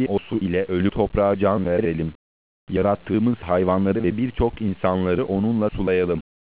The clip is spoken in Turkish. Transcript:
ki o su ile ölü toprağa can verelim. Yarattığımız hayvanları ve birçok insanları onunla sulayalım.